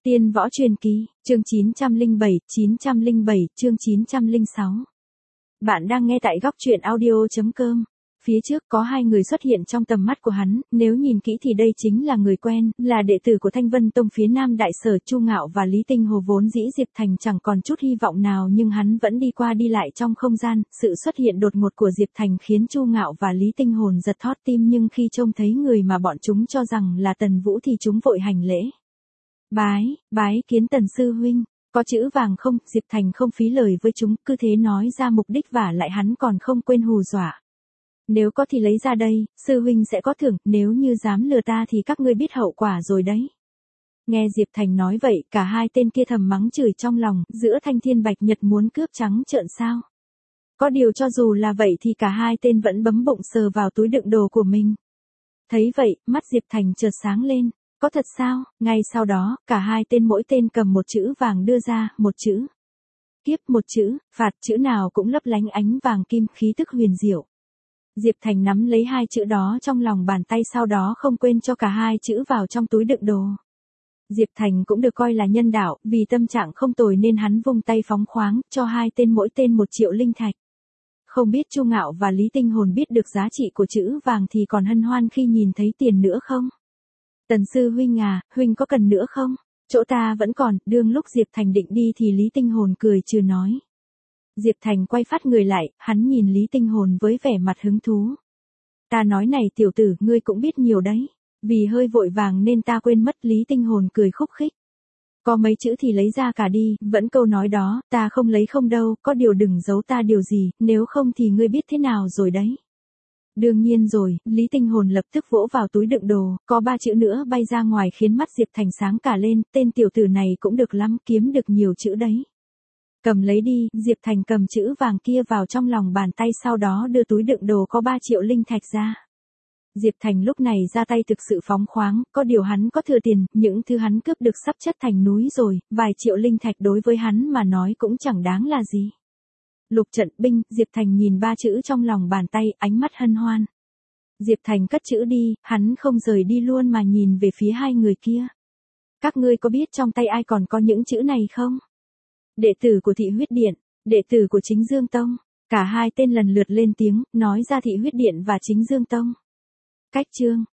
Tiên võ truyền kỳ, chương 907, chương 906. Bạn đang nghe tại góc truyện audio.com. Phía trước có hai người xuất hiện trong tầm mắt của hắn, nếu nhìn kỹ thì đây chính là người quen, là đệ tử của Thanh Vân Tông phía Nam Đại Sở Chu Ngạo và Lý Tinh Hồ. Vốn dĩ Diệp Thành chẳng còn chút hy vọng nào nhưng hắn vẫn đi qua đi lại trong không gian, sự xuất hiện đột ngột của Diệp Thành khiến Chu Ngạo và Lý Tinh Hồn giật thót tim, nhưng khi trông thấy người mà bọn chúng cho rằng là Tần Vũ thì chúng vội hành lễ. Bái kiến Tần sư huynh, có chữ vàng không? Diệp Thành không phí lời với chúng, cứ thế nói ra mục đích và lại hắn còn không quên hù dọa. Nếu có thì lấy ra đây, sư huynh sẽ có thưởng, nếu như dám lừa ta thì các ngươi biết hậu quả rồi đấy. Nghe Diệp Thành nói vậy, cả hai tên kia thầm mắng chửi trong lòng, giữa Thanh Thiên Bạch Nhật muốn cướp trắng trợn sao? Có điều cho dù là vậy thì cả hai tên vẫn bấm bụng sờ vào túi đựng đồ của mình. Thấy vậy, mắt Diệp Thành chợt sáng lên. Có thật sao? Ngay sau đó, cả hai tên mỗi tên cầm một chữ vàng đưa ra, một chữ kiếp, một chữ phạt, chữ nào cũng lấp lánh ánh vàng kim, khí tức huyền diệu. Diệp Thành nắm lấy hai chữ đó trong lòng bàn tay, sau đó không quên cho cả hai chữ vào trong túi đựng đồ. Diệp Thành cũng được coi là nhân đạo, vì tâm trạng không tồi nên hắn vung tay phóng khoáng, cho hai tên mỗi tên 1 triệu linh thạch. Không biết Chu Ngạo và Lý Tinh Hồn biết được giá trị của chữ vàng thì còn hân hoan khi nhìn thấy tiền nữa không? Tần sư huynh à, huynh có cần nữa không? Chỗ ta vẫn còn. Đương lúc Diệp Thành định đi thì Lý Tinh Hồn cười trừ nói. Diệp Thành quay phát người lại, hắn nhìn Lý Tinh Hồn với vẻ mặt hứng thú. Ta nói này tiểu tử, ngươi cũng biết nhiều đấy. Vì hơi vội vàng nên ta quên mất. Lý Tinh Hồn cười khúc khích. Có mấy chữ thì lấy ra cả đi, vẫn câu nói đó, ta không lấy không đâu, có điều đừng giấu ta điều gì, nếu không thì ngươi biết thế nào rồi đấy. Đương nhiên rồi, Lý Tinh Hồn lập tức vỗ vào túi đựng đồ, có 3 chữ nữa bay ra ngoài khiến mắt Diệp Thành sáng cả lên, tên tiểu tử này cũng được lắm, kiếm được nhiều chữ đấy. Cầm lấy đi, Diệp Thành cầm chữ vàng kia vào trong lòng bàn tay, sau đó đưa túi đựng đồ có 3 triệu linh thạch ra. Diệp Thành lúc này ra tay thực sự phóng khoáng, có điều hắn có thừa tiền, những thứ hắn cướp được sắp chất thành núi rồi, vài triệu linh thạch đối với hắn mà nói cũng chẳng đáng là gì. Lục trận binh, Diệp Thành nhìn 3 chữ trong lòng bàn tay, ánh mắt hân hoan. Diệp Thành cất chữ đi, hắn không rời đi luôn mà nhìn về phía hai người kia. Các ngươi có biết trong tay ai còn có những chữ này không? Đệ tử của Thị Huyết Điện, đệ tử của Chính Dương Tông. Cả hai tên lần lượt lên tiếng, nói ra Thị Huyết Điện và Chính Dương Tông. Cách chương